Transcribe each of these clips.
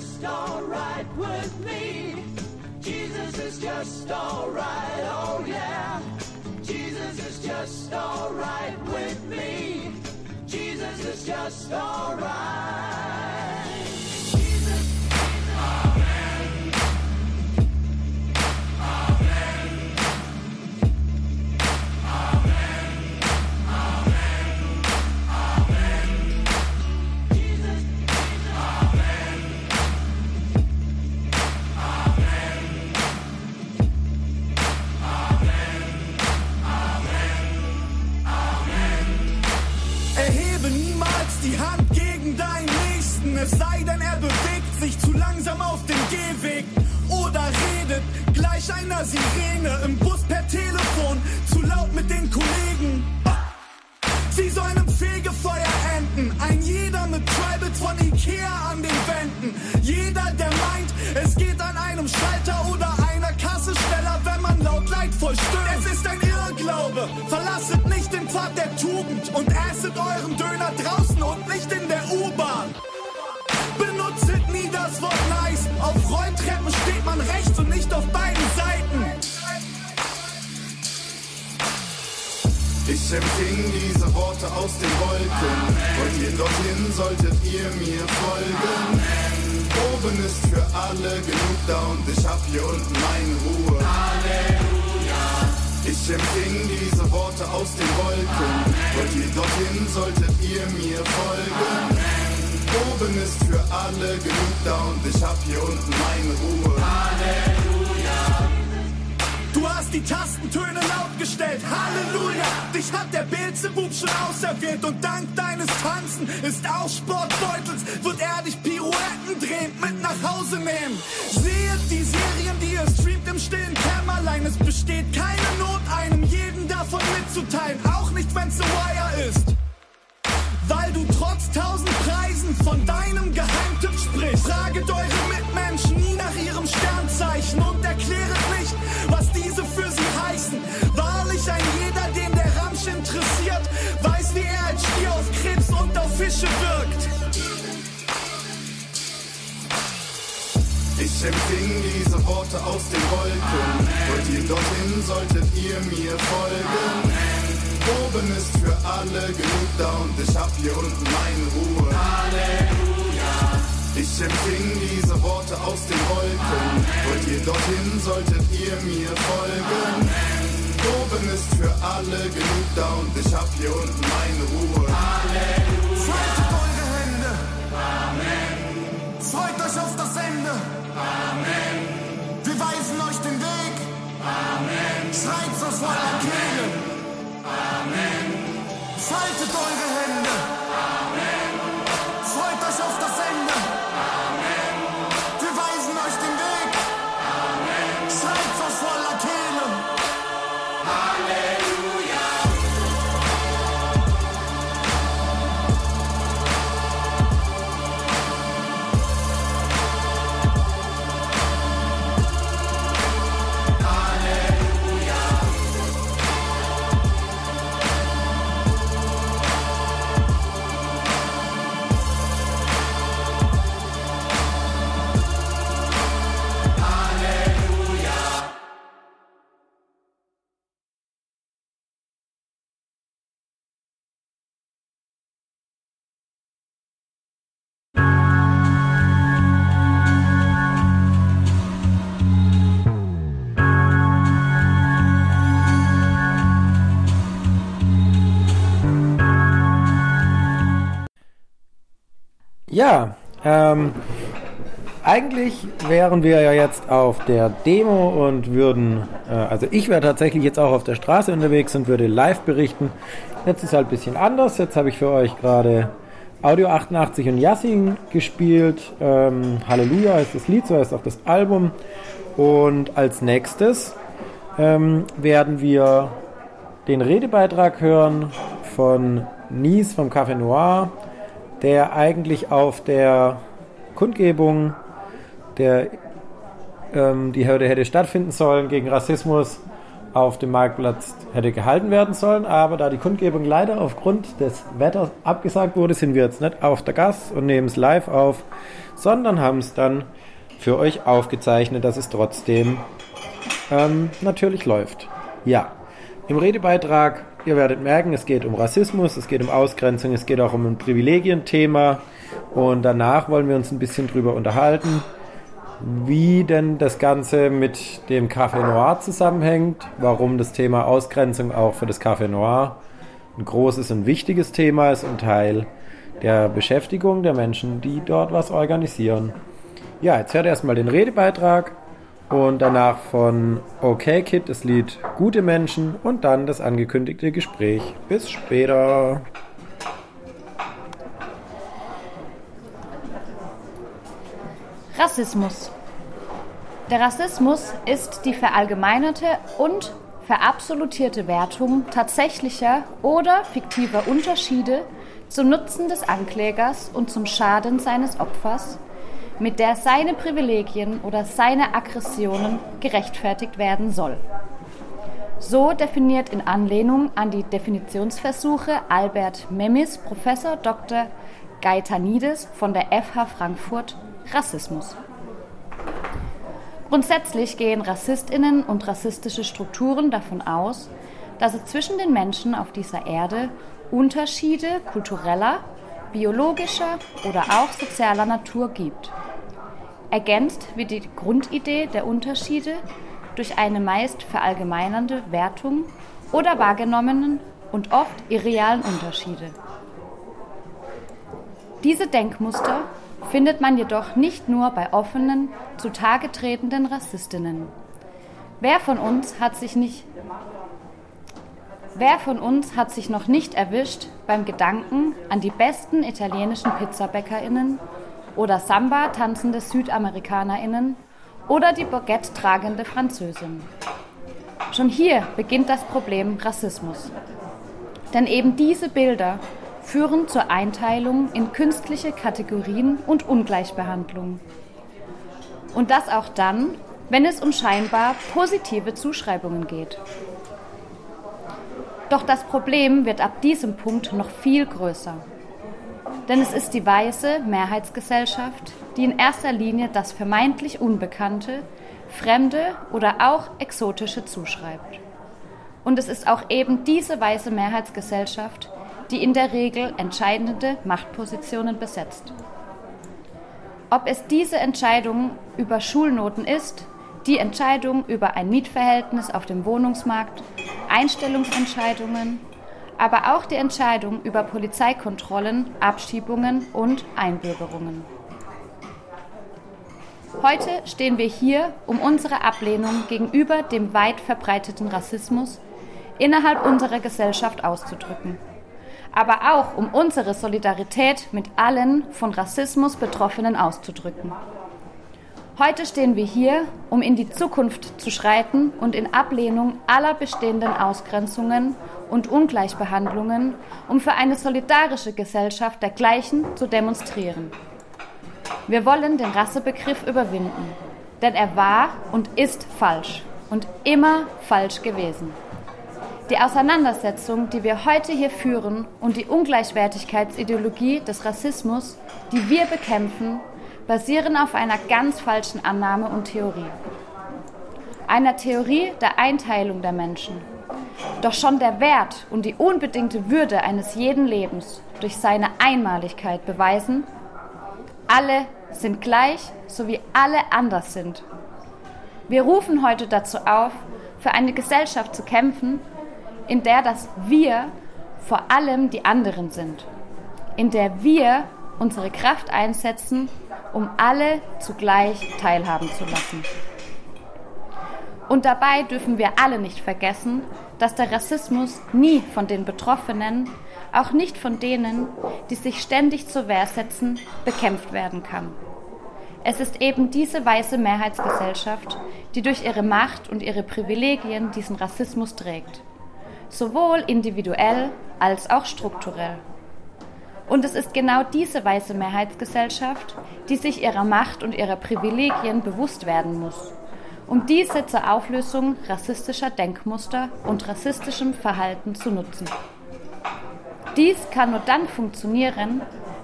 just alright with me. Jesus is just alright, oh yeah. Jesus is just alright with me. Jesus is just alright. Die Hand gegen deinen Nächsten, es sei denn, er bewegt sich zu langsam auf dem Gehweg oder redet gleich einer Sirene im Bus per Telefon, zu laut mit den Kollegen. Sie sollen im Fegefeuer enden, ein jeder mit Tribals von Ikea an den Wänden. Jeder, der meint, es geht an einem Schalter oder einer Kasse schneller, wenn man laut leidvoll stöhnt. Es ist ein Irrglaube, verlasset nicht den Pfad der Tugend und esset euren Döner draußen und nicht in der U-Bahn. Benutzet nie das Wort nice, auf Rolltreppen steht man rechts und nicht auf beiden Seiten. Ich empfing diese Worte aus den Wolken. Wollt ihr dorthin, solltet ihr mir folgen. Oben ist für alle genug da und ich hab hier unten meine Ruhe. Halleluja. Ich empfing diese Worte aus den Wolken. Wollt ihr dorthin, solltet ihr mir folgen. Oben ist für alle genug da und ich hab hier unten meine Ruhe. Halleluja. Du hast die Tastentöne laut gestellt, Halleluja! Dich hat der Beelzebub schon auserwählt und dank deines Tanzen ist auch Sportbeutels, wird er dich Pirouetten drehend mit nach Hause nehmen. Seht die Serien, die ihr streamt im stillen Kämmerlein, es besteht keine Not, einem jeden davon mitzuteilen, auch nicht wenn's The Wire ist. Weil du trotz 1000 Preisen von deinem Geheimtipp sprichst. Fraget eure Mitmenschen nie nach ihrem Sternzeichen und erkläret nicht, was diese für sie heißen. Wahrlich ein jeder, den der Ramsch interessiert, weiß, wie er als Stier auf Krebs und auf Fische wirkt. Ich empfing diese Worte aus den Wolken. Wollt ihr dorthin, solltet ihr mir folgen. Oben ist für alle genug da und ich hab hier unten meine Ruhe. Halleluja. Ich empfing diese Worte aus den Wolken. Wollt ihr dorthin, solltet ihr mir folgen. Oben ist für alle genug da und ich hab hier unten meine Ruhe. Halleluja. Faltet eure Hände. Amen. Freut euch auf das Ende. Amen. Wir weisen euch den Weg. Amen. Schreit so voller Kehle. Amen. Faltet eure Hände. Amen. Freut euch auf das Ende. Amen. Wir weisen euch den Weg. Amen. Schreit vor voller Kehle. Halleluja. Ja, eigentlich wären wir ja jetzt auf der Demo und würden, also ich wäre tatsächlich jetzt auch auf der Straße unterwegs und würde live berichten. Jetzt ist halt ein bisschen anders. Jetzt habe ich für euch gerade Audio 88 und Yassin gespielt. Halleluja ist das Lied, so heißt auch das Album. Und als nächstes werden wir den Redebeitrag hören von Nies vom Café Noir, der eigentlich auf der Kundgebung, die heute hätte stattfinden sollen gegen Rassismus, auf dem Marktplatz hätte gehalten werden sollen. Aber da die Kundgebung leider aufgrund des Wetters abgesagt wurde, sind wir jetzt nicht auf der Gas und nehmen es live auf. sondern haben es dann für euch aufgezeichnet, dass es trotzdem natürlich läuft. Ja, im Redebeitrag, ihr werdet merken, es geht um Rassismus, es geht um Ausgrenzung, es geht auch um ein Privilegienthema und danach wollen wir uns ein bisschen drüber unterhalten, wie denn das Ganze mit dem Café Noir zusammenhängt, warum das Thema Ausgrenzung auch für das Café Noir ein großes und wichtiges Thema ist und Teil der Beschäftigung der Menschen, die dort was organisieren. Ja, jetzt hört erstmal den Redebeitrag und danach von OK Kid das Lied Gute Menschen und dann das angekündigte Gespräch. Bis später. Rassismus. Der Rassismus ist die verallgemeinerte und verabsolutierte Wertung tatsächlicher oder fiktiver Unterschiede zum Nutzen des Anklägers und zum Schaden seines Opfers, mit der seine Privilegien oder seine Aggressionen gerechtfertigt werden soll. So definiert in Anlehnung an die Definitionsversuche Albert Memmis Professor Dr. Gaetanides von der FH Frankfurt Rassismus. Grundsätzlich gehen RassistInnen und rassistische Strukturen davon aus, dass es zwischen den Menschen auf dieser Erde Unterschiede kultureller, biologischer oder auch sozialer Natur gibt. Ergänzt wird die Grundidee der Unterschiede durch eine meist verallgemeinernde Wertung oder wahrgenommenen und oft irrealen Unterschiede. Diese Denkmuster findet man jedoch nicht nur bei offenen, zutage tretenden Rassistinnen. Wer von uns hat sich noch nicht erwischt beim Gedanken an die besten italienischen PizzabäckerInnen oder Samba tanzende SüdamerikanerInnen oder die Baguette tragende Französin? Schon hier beginnt das Problem Rassismus. Denn eben diese Bilder führen zur Einteilung in künstliche Kategorien und Ungleichbehandlung. Und das auch dann, wenn es um scheinbar positive Zuschreibungen geht. Doch das Problem wird ab diesem Punkt noch viel größer. Denn es ist die weiße Mehrheitsgesellschaft, die in erster Linie das vermeintlich Unbekannte, Fremde oder auch Exotische zuschreibt. Und es ist auch eben diese weiße Mehrheitsgesellschaft, die in der Regel entscheidende Machtpositionen besetzt. Ob es diese Entscheidung über Schulnoten ist, die Entscheidung über ein Mietverhältnis auf dem Wohnungsmarkt, Einstellungsentscheidungen, aber auch die Entscheidung über Polizeikontrollen, Abschiebungen und Einbürgerungen. Heute stehen wir hier, um unsere Ablehnung gegenüber dem weit verbreiteten Rassismus innerhalb unserer Gesellschaft auszudrücken. Aber auch um unsere Solidarität mit allen von Rassismus Betroffenen auszudrücken. Heute stehen wir hier, um in die Zukunft zu schreiten und in Ablehnung aller bestehenden Ausgrenzungen und Ungleichbehandlungen, um für eine solidarische Gesellschaft dergleichen zu demonstrieren. Wir wollen den Rassebegriff überwinden, denn er war und ist falsch und immer falsch gewesen. Die Auseinandersetzung, die wir heute hier führen und die Ungleichwertigkeitsideologie des Rassismus, die wir bekämpfen, basieren auf einer ganz falschen Annahme und Theorie. Einer Theorie der Einteilung der Menschen. Doch schon der Wert und die unbedingte Würde eines jeden Lebens durch seine Einmaligkeit beweisen, alle sind gleich, so wie alle anders sind. Wir rufen heute dazu auf, für eine Gesellschaft zu kämpfen, in der das Wir vor allem die anderen sind, in der wir unsere Kraft einsetzen, um alle zugleich teilhaben zu lassen. Und dabei dürfen wir alle nicht vergessen, dass der Rassismus nie von den Betroffenen, auch nicht von denen, die sich ständig zur Wehr setzen, bekämpft werden kann. Es ist eben diese weiße Mehrheitsgesellschaft, die durch ihre Macht und ihre Privilegien diesen Rassismus trägt. Sowohl individuell als auch strukturell. Und es ist genau diese weiße Mehrheitsgesellschaft, die sich ihrer Macht und ihrer Privilegien bewusst werden muss, um diese zur Auflösung rassistischer Denkmuster und rassistischem Verhalten zu nutzen. Dies kann nur dann funktionieren,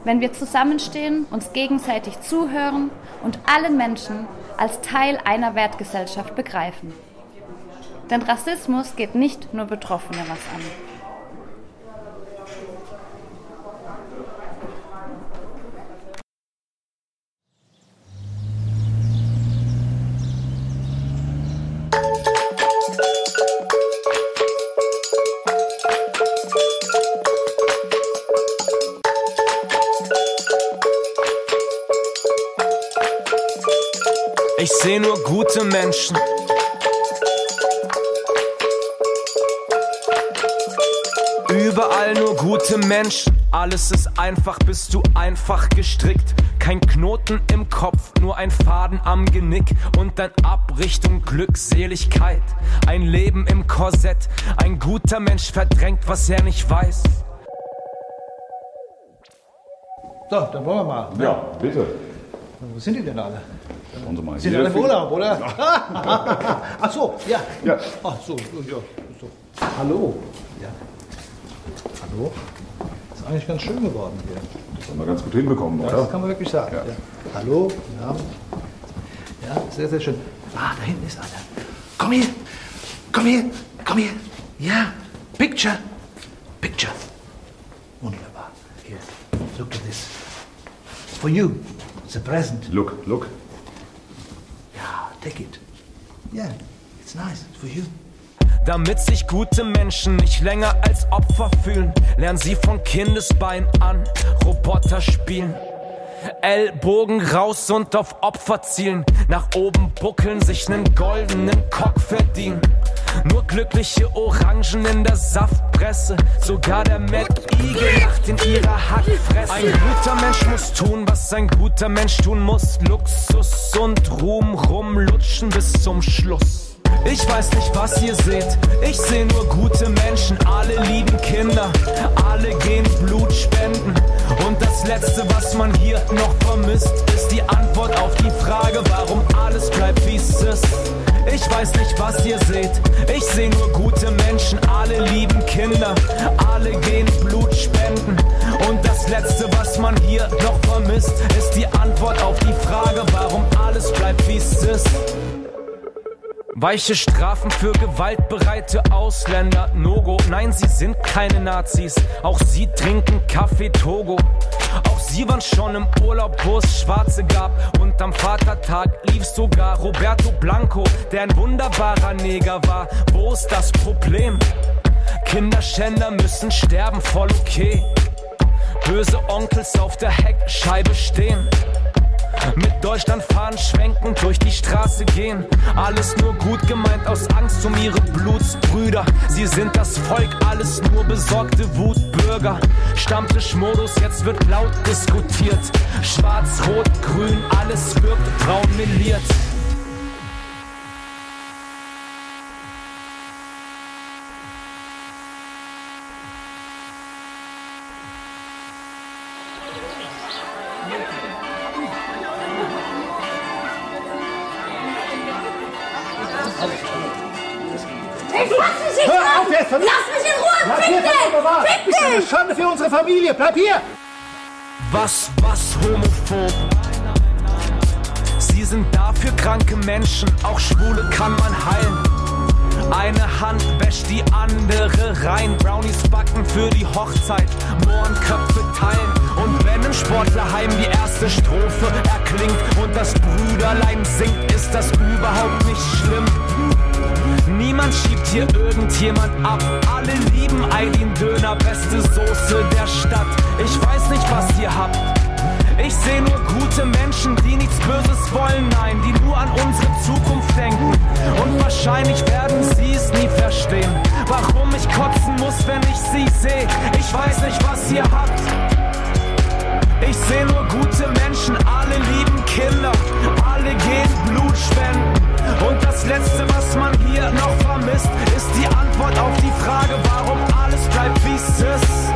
wenn wir zusammenstehen, uns gegenseitig zuhören und alle Menschen als Teil einer Wertgesellschaft begreifen. Denn Rassismus geht nicht nur Betroffene was an. Ich seh nur gute Menschen. Überall nur gute Menschen. Alles ist einfach, bist du einfach gestrickt. Kein Knoten im Kopf, nur ein Faden am Genick. Und dann ab Richtung Glückseligkeit. Ein Leben im Korsett. Ein guter Mensch verdrängt, was er nicht weiß. So, dann wollen wir mal. Ja, bitte. Wo sind die denn alle? Die sind alle im Urlaub, oder? Ach so, ja. Ach so, ja. So. Hallo. Ja. Hallo. Ist eigentlich ganz schön geworden hier. Das haben wir ganz gut hinbekommen, oder? Das kann man wirklich sagen. Ja. Ja. Hallo. Ja. Ja, sehr, sehr schön. Ah, da hinten ist einer. Komm hier. Komm hier. Komm hier. Ja. Picture. Picture. Wunderbar. Here. Look at this. It's for you. It's a present. Look. Ja, take it. Yeah, it's nice. It's for you. Damit sich gute Menschen nicht länger als Opfer fühlen, lernen sie von Kindesbein an Roboter spielen. Ellbogen raus und auf Opfer zielen, nach oben buckeln, sich nen goldenen Cock verdienen. Nur glückliche Orangen in der Saftpresse, sogar der Mad Eagle lacht in ihrer Hackfresse. Ein guter Mensch muss tun, was ein guter Mensch tun muss. Luxus und Ruhm rumlutschen bis zum Schluss. Ich weiß nicht, was ihr seht, ich seh nur gute Menschen. Alle lieben Kinder, alle gehen Blut spenden. Und das Letzte, was man hier noch vermisst, ist die Antwort auf die Frage, warum alles bleibt, wie es ist. Ich weiß nicht, was ihr seht, ich seh nur gute Menschen. Alle lieben Kinder, alle gehen Blut spenden. Und das Letzte, was man hier noch vermisst, ist die Antwort auf die Frage, warum alles bleibt, wie es ist. Weiche Strafen für gewaltbereite Ausländer, No-Go. Nein, sie sind keine Nazis, auch sie trinken Kaffee Togo. Auch sie waren schon im Urlaub, wo es Schwarze gab. Und am Vatertag lief sogar Roberto Blanco, der ein wunderbarer Neger war. Wo ist das Problem? Kinderschänder müssen sterben, voll okay. Böse Onkels auf der Heckscheibe stehen, mit Deutschlandfahnen schwenken, durch die Straße gehen. Alles nur gut gemeint, aus Angst um ihre Blutsbrüder. Sie sind das Volk, alles nur besorgte Wutbürger. Stammtischmodus, jetzt wird laut diskutiert. Schwarz, Rot, Grün, alles wirkt braun meliert. Hör auf jetzt! Lass mich in Ruhe! Fick dich! Fick dich! Eine Schande für unsere Familie! Bleib hier! Was homophob? Sie sind dafür kranke Menschen, auch Schwule kann man heilen. Eine Hand wäscht die andere rein. Brownies backen für die Hochzeit, Mohrenköpfe teilen. Und wenn im Sportlerheim die erste Strophe erklingt und das Brüderlein singt, ist das überhaupt nicht schlimm. Niemand schiebt hier irgendjemand ab. Alle lieben Aydin Döner, beste Soße der Stadt. Ich weiß nicht, was ihr habt. Ich seh nur gute Menschen, die nichts Böses wollen, nein, die nur an unsere Zukunft denken. Und wahrscheinlich werden sie es nie verstehen, warum ich kotzen muss, wenn ich sie seh. Ich weiß nicht, was ihr habt. Ich seh nur gute Menschen, alle lieben Kinder, alle gehen Blut spenden. Und das Letzte, was man hier noch vermisst, ist die Antwort auf die Frage, warum alles bleibt, wie es ist.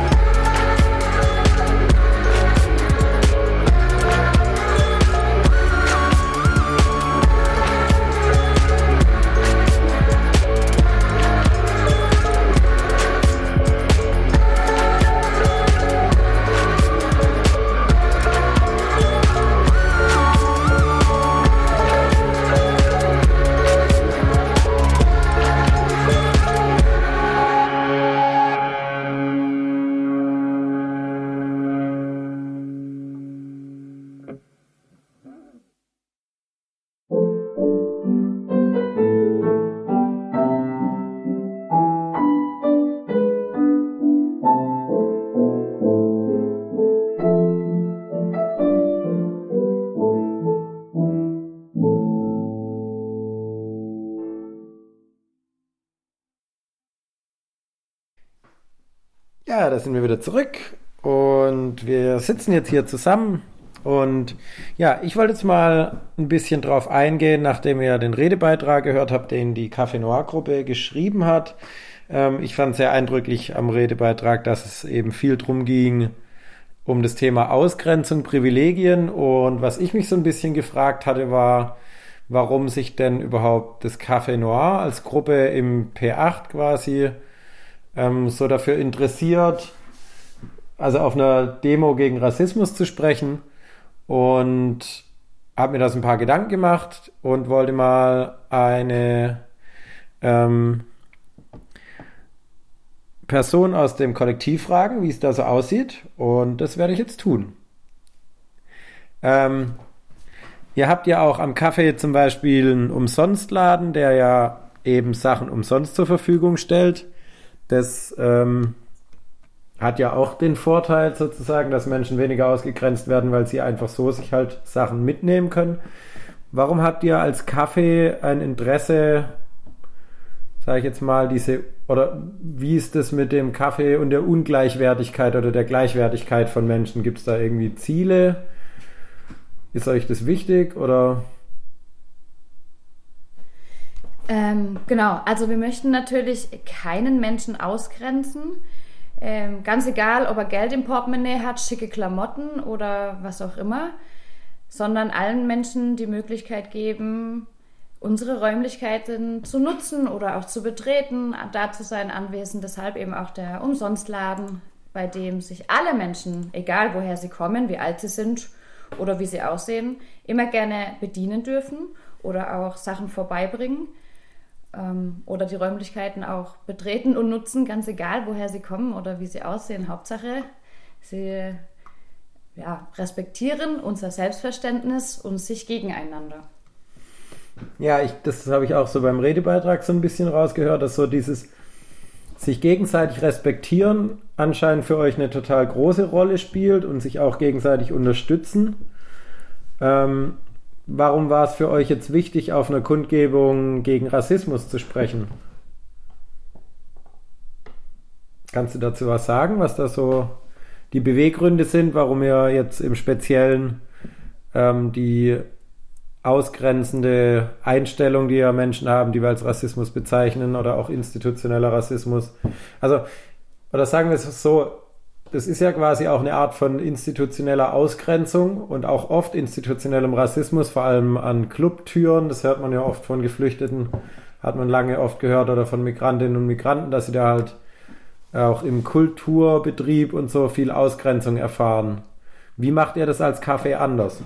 Ja, da sind wir wieder zurück und wir sitzen jetzt hier zusammen und ja, ich wollte jetzt mal ein bisschen drauf eingehen, nachdem ihr den Redebeitrag gehört habt, den die Café Noir Gruppe geschrieben hat. Ich fand sehr eindrücklich am Redebeitrag, dass es eben viel drum ging, um das Thema Ausgrenzung, Privilegien, und was ich mich so ein bisschen gefragt hatte, war, warum sich denn überhaupt das Café Noir als Gruppe im P8 quasi so dafür interessiert, also auf einer Demo gegen Rassismus zu sprechen, und habe mir das ein paar Gedanken gemacht und wollte mal eine Person aus dem Kollektiv fragen, wie es da so aussieht, und das werde ich jetzt tun. Ihr habt ja auch am Café zum Beispiel einen Umsonstladen, der ja eben Sachen umsonst zur Verfügung stellt. Das hat ja auch den Vorteil sozusagen, dass Menschen weniger ausgegrenzt werden, weil sie einfach so sich halt Sachen mitnehmen können. Warum habt ihr als Café ein Interesse, sage ich jetzt mal, oder wie ist das mit dem Kaffee und der Ungleichwertigkeit oder der Gleichwertigkeit von Menschen? Gibt es da irgendwie Ziele? Ist euch das wichtig oder? Genau, also wir möchten natürlich keinen Menschen ausgrenzen. Ganz egal, ob er Geld im Portemonnaie hat, schicke Klamotten oder was auch immer, sondern allen Menschen die Möglichkeit geben, unsere Räumlichkeiten zu nutzen oder auch zu betreten, da zu sein, anwesend. Deshalb eben auch der Umsonstladen, bei dem sich alle Menschen, egal woher sie kommen, wie alt sie sind oder wie sie aussehen, immer gerne bedienen dürfen oder auch Sachen vorbeibringen. Oder die Räumlichkeiten auch betreten und nutzen, ganz egal, woher sie kommen oder wie sie aussehen. Hauptsache, sie respektieren unser Selbstverständnis und sich gegeneinander. Ja, das habe ich auch so beim Redebeitrag so ein bisschen rausgehört, dass so dieses sich gegenseitig respektieren anscheinend für euch eine total große Rolle spielt und sich auch gegenseitig unterstützen. Warum war es für euch jetzt wichtig, auf einer Kundgebung gegen Rassismus zu sprechen? Kannst du dazu was sagen, was da so die Beweggründe sind, warum ihr jetzt im Speziellen die ausgrenzende Einstellung, die ja Menschen haben, die wir als Rassismus bezeichnen, oder auch institutioneller Rassismus? Also, oder sagen wir es so, das ist ja quasi auch eine Art von institutioneller Ausgrenzung und auch oft institutionellem Rassismus, vor allem an Clubtüren. Das hört man ja oft von Geflüchteten, hat man lange oft gehört, oder von Migrantinnen und Migranten, dass sie da halt auch im Kulturbetrieb und so viel Ausgrenzung erfahren. Wie macht ihr das als Café anders?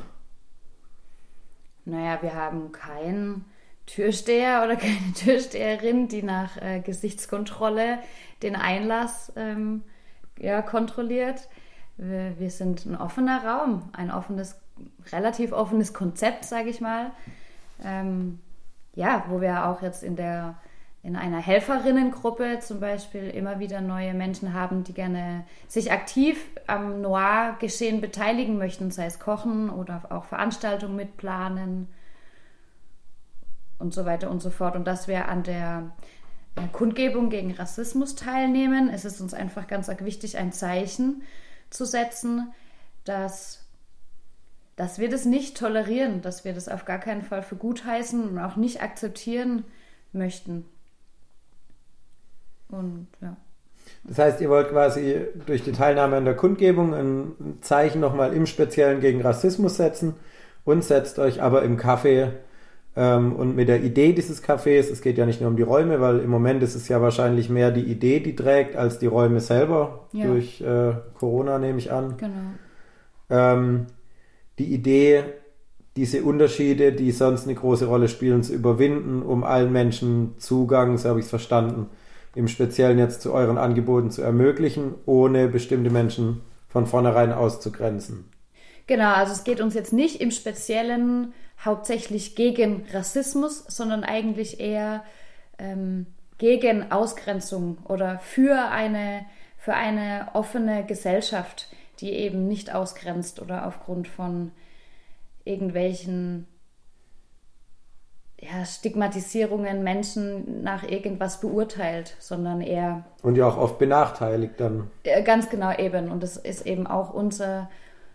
Naja, wir haben keinen Türsteher oder keine Türsteherin, die nach Gesichtskontrolle den Einlass kontrolliert. Wir sind ein offener Raum, ein relativ offenes Konzept, sage ich mal. Wo wir auch jetzt in einer Helferinnengruppe zum Beispiel immer wieder neue Menschen haben, die gerne sich aktiv am Noir-Geschehen beteiligen möchten, sei es kochen oder auch Veranstaltungen mitplanen und so weiter und so fort. Und dass wir an der Kundgebung gegen Rassismus teilnehmen, ist es uns einfach ganz wichtig, ein Zeichen zu setzen, dass wir das nicht tolerieren, dass wir das auf gar keinen Fall für gut heißen und auch nicht akzeptieren möchten. Und ja. Das heißt, ihr wollt quasi durch die Teilnahme an der Kundgebung ein Zeichen nochmal im Speziellen gegen Rassismus setzen und setzt euch aber im Café und mit der Idee dieses Cafés, es geht ja nicht nur um die Räume, weil im Moment ist es ja wahrscheinlich mehr die Idee, die trägt, als die Räume selber, ja. Durch Corona nehme ich an. Genau. Die Idee, diese Unterschiede, die sonst eine große Rolle spielen, zu überwinden, um allen Menschen Zugang, so habe ich es verstanden, im Speziellen jetzt zu euren Angeboten zu ermöglichen, ohne bestimmte Menschen von vornherein auszugrenzen. Genau, also es geht uns jetzt nicht im Speziellen hauptsächlich gegen Rassismus, sondern eigentlich eher gegen Ausgrenzung oder für eine offene Gesellschaft, die eben nicht ausgrenzt oder aufgrund von irgendwelchen Stigmatisierungen Menschen nach irgendwas beurteilt, sondern eher... Und ja auch oft benachteiligt dann. Ganz genau eben. Und das ist eben auch unsere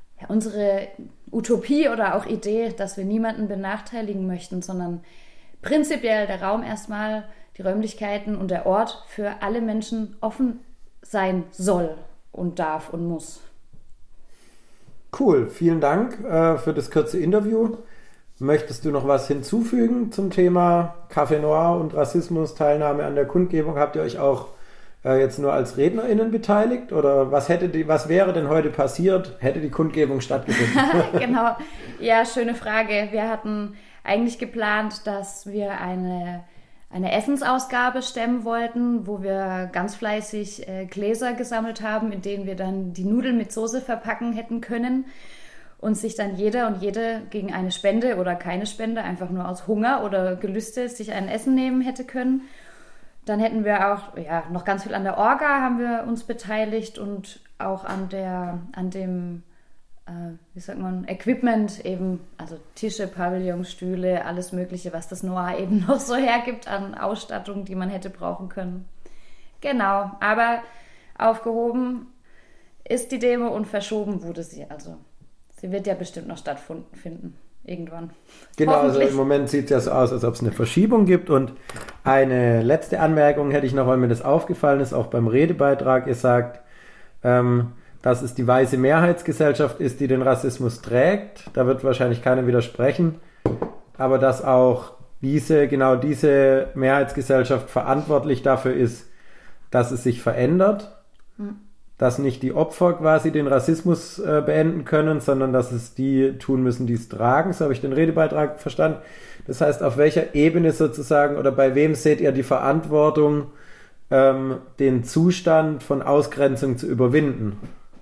Utopie oder auch Idee, dass wir niemanden benachteiligen möchten, sondern prinzipiell der Raum erstmal, die Räumlichkeiten und der Ort für alle Menschen offen sein soll und darf und muss. Cool, vielen Dank für das kurze Interview. Möchtest du noch was hinzufügen zum Thema Café Noir und Rassismus, Teilnahme an der Kundgebung? Habt ihr euch auch jetzt nur als RednerInnen beteiligt? Oder was wäre denn heute passiert, hätte die Kundgebung stattgefunden? Genau, ja, schöne Frage. Wir hatten eigentlich geplant, dass wir eine Essensausgabe stemmen wollten, wo wir ganz fleißig Gläser gesammelt haben, in denen wir dann die Nudeln mit Soße verpacken hätten können und sich dann jeder und jede gegen eine Spende oder keine Spende, einfach nur aus Hunger oder Gelüste, sich ein Essen nehmen hätte können. Dann hätten wir auch noch ganz viel an der Orga haben wir uns beteiligt und auch an dem Equipment eben, also Tische, Pavillons, Stühle, alles Mögliche, was das Noir eben noch so hergibt an Ausstattung, die man hätte brauchen können. Genau, aber aufgehoben ist die Demo und verschoben wurde sie. Also sie wird ja bestimmt noch stattfinden, irgendwann. Genau, also im Moment sieht es ja so aus, als ob es eine Verschiebung gibt. Und eine letzte Anmerkung hätte ich noch, weil mir das aufgefallen ist, auch beim Redebeitrag. Ihr sagt, dass es die weiße Mehrheitsgesellschaft ist, die den Rassismus trägt. Da wird wahrscheinlich keiner widersprechen. Aber dass auch diese Mehrheitsgesellschaft verantwortlich dafür ist, dass es sich verändert. Dass nicht die Opfer quasi den Rassismus beenden können, sondern dass es die tun müssen, die es tragen. So habe ich den Redebeitrag verstanden. Das heißt, auf welcher Ebene sozusagen oder bei wem seht ihr die Verantwortung, den Zustand von Ausgrenzung zu überwinden?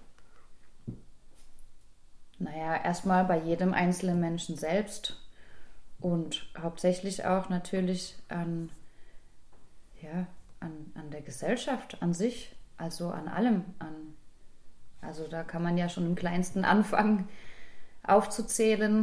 Naja, erstmal bei jedem einzelnen Menschen selbst und hauptsächlich auch natürlich an der Gesellschaft an sich. Also an allem. Also da kann man ja schon im Kleinsten anfangen aufzuzählen,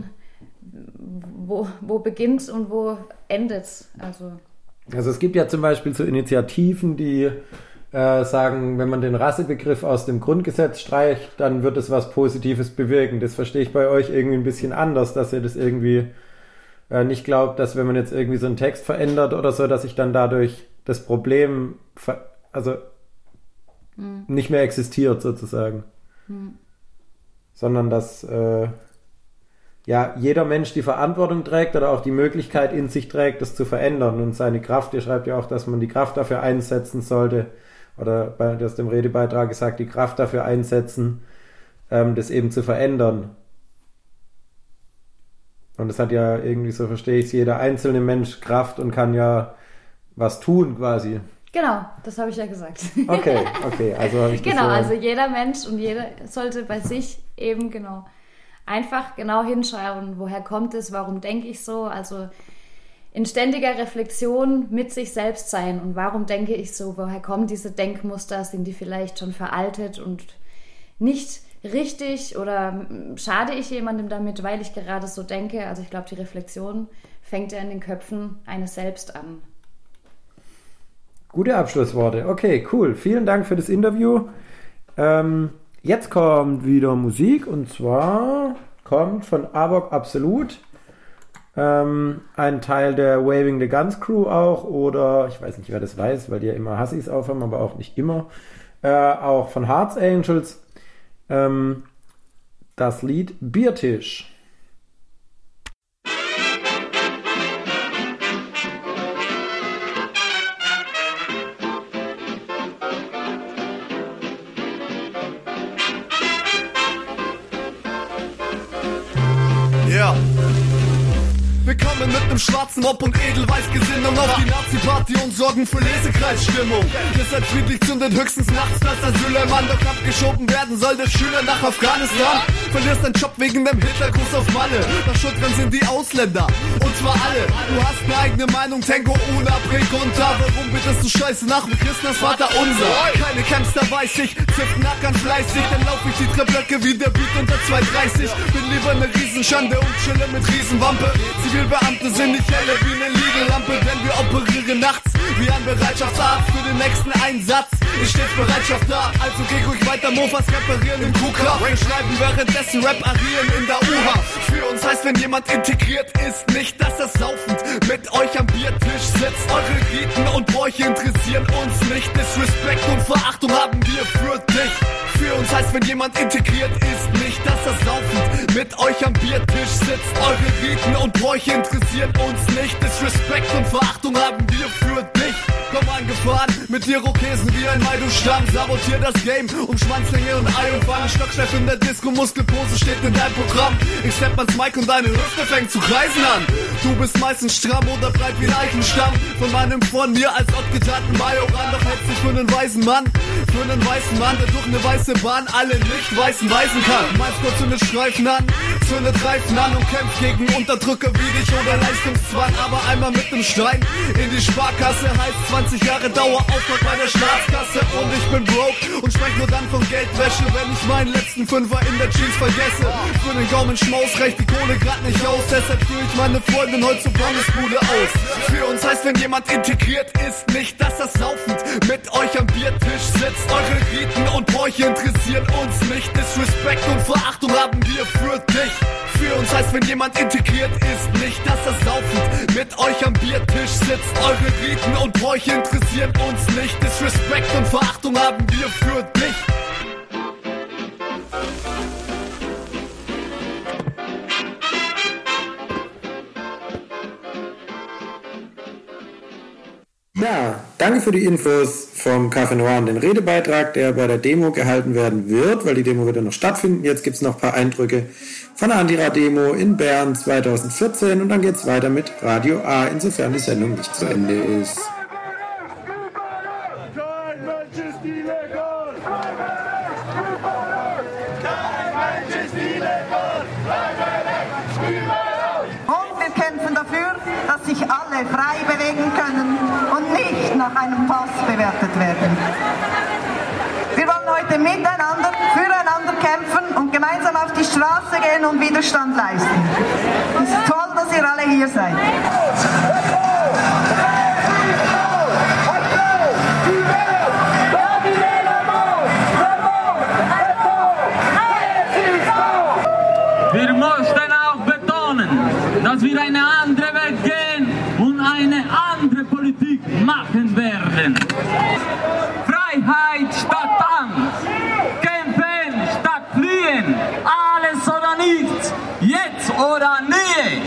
wo beginnt und wo endet. Also es gibt ja zum Beispiel so Initiativen, die sagen, wenn man den Rassebegriff aus dem Grundgesetz streicht, dann wird es was Positives bewirken. Das verstehe ich bei euch irgendwie ein bisschen anders, dass ihr das irgendwie nicht glaubt, dass wenn man jetzt irgendwie so einen Text verändert oder so, dass sich dann dadurch das Problem nicht mehr existiert sozusagen. Sondern dass jeder Mensch die Verantwortung trägt oder auch die Möglichkeit in sich trägt, das zu verändern und seine Kraft. Ihr schreibt ja auch, dass man die Kraft dafür einsetzen sollte oder aus dem Redebeitrag gesagt, die Kraft dafür einsetzen, das eben zu verändern. Und das hat ja irgendwie, so verstehe ich es, jeder einzelne Mensch Kraft und kann ja was tun quasi. Genau, das habe ich ja gesagt. Okay, also habe ich das also jeder Mensch und jeder sollte bei sich eben einfach hinschauen, woher kommt es, warum denke ich so, also in ständiger Reflexion mit sich selbst sein und warum denke ich so, woher kommen diese Denkmuster, sind die vielleicht schon veraltet und nicht richtig oder schade ich jemandem damit, weil ich gerade so denke, also ich glaube, die Reflexion fängt ja in den Köpfen eines selbst an. Gute Abschlussworte. Okay, cool. Vielen Dank für das Interview. Jetzt kommt wieder Musik und zwar kommt von Avok Absolut ein Teil der Waving the Guns Crew auch oder ich weiß nicht, wer das weiß, weil die ja immer Hassis aufhaben, aber auch nicht immer. Auch von Hearts Angels das Lied Biertisch. Wir kommen mit nem schwarzen Rob und edelweiß Gesinnung auf die Nazi-Party und sorgen für Lesekreisstimmung. Ihr seid friedlich, zündet höchstens nachts, dass der Süleyman doch abgeschoben werden soll, der Schüler nach Afghanistan. Verlierst deinen Job wegen dem Hitlergruß auf Malle. Nach Schuld dran sind die Ausländer, und zwar alle. Du hast eine eigene Meinung, Tango una pregunta. Warum bittest du Scheiße nach wie Christus Vater unser? Keine Camps, da weiß ich, zifft nackern fleißig. Dann lauf ich die Trepplöcke wie der Beat unter 2,30. Bin lieber ne Riesenschande und chille mit Riesenwampe. Sie Zivilbeamte sind nicht helle wie eine Lidl-Lampe, denn wir operieren nachts wie ein Bereitschaftsarzt für den nächsten Einsatz. Ich stets Bereitschaft da, also geh ruhig weiter, Mofas reparieren im Kuhkraft. Wir schreiben währenddessen Rap-Arien in der UHA. Für uns heißt, wenn jemand integriert ist, nicht, dass er saufend mit euch am Biertisch sitzt. Eure Riten und Bräuche interessieren uns nicht. Disrespect und Verachtung haben wir für dich. Für uns heißt, wenn jemand integriert ist, nicht, dass er saufend mit euch am Biertisch sitzt. Eure Riten und Bräuche interessieren uns nicht. Disrespect und Verachtung haben wir für dich. Komm angefahren mit Irokesen wie ein Maidu-Stamm. Sabotier das Game um Schwanzlänge und Ei und Fang. Stockchef in der Disco, Muskelpose steht in deinem Programm. Ich stepp ans Mic und deine Hüfte fängt zu kreisen an. Du bist meistens stramm oder breit wie ein Eichenstamm. Von meinem von mir als Ott getarnten Majoran. Doch hältst dich für einen weißen Mann. Für einen weißen Mann, der durch eine weiße Bahn alle Nicht-Weißen weisen kann. Meinst kurz zündet Streifen an, zündet Reifen an und kämpft gegen Unterdrücker wie dich oder Leistungszwang. Aber einmal mit nem Stein in die Sparkasse heißt 20 Jahre Dauerauftrag bei der Staatskasse. Und ich bin broke und sprech nur dann von Geldwäsche, wenn ich meinen letzten Fünfer in der Jeans vergesse. Für den Gaumen Schmaus reicht die Kohle grad nicht aus, deshalb führe ich meine Freundin heute zur Pommesbude aus. Für uns heißt, wenn jemand integriert ist, nicht, dass er saufend mit euch am Biertisch sitzt. Eure Riten und Bräuche interessieren uns nicht. Disrespect und Verachtung haben wir für dich. Für uns heißt, wenn jemand integriert ist, nicht, dass er saufend mit euch am Biertisch sitzt. Eure Riten und Bräuche interessieren uns nicht. Disrespect und Verachtung haben wir für dich. Ja, danke für die Infos vom Café Noir und den Redebeitrag, der bei der Demo gehalten werden wird, weil die Demo wird ja noch stattfinden. Jetzt gibt es noch ein paar Eindrücke von der Antira-Demo in Bern 2014 und dann geht es weiter mit Radio A, insofern die Sendung nicht zu Ende ist. Kein Mensch ist illegal! Und wir kämpfen dafür, dass sich alle frei bewegen können und nicht nach einem Pass bewertet werden. Wir wollen heute miteinander, füreinander kämpfen und gemeinsam auf die Straße gehen und Widerstand leisten. Es ist toll, dass ihr alle hier seid. Wir möchten auch betonen, dass wir eine andere Welt gehen und eine andere Politik machen werden. Freiheit statt Angst, kämpfen statt fliehen, alles oder nichts, jetzt oder nie.